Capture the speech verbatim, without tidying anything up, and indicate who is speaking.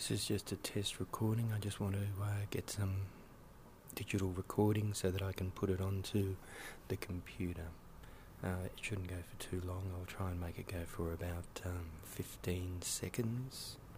Speaker 1: This is just a test recording. I just want to uh, get some digital recording so that I can put it onto the computer. Uh, it shouldn't go for too long. I'll try and make it go for about um, fifteen seconds.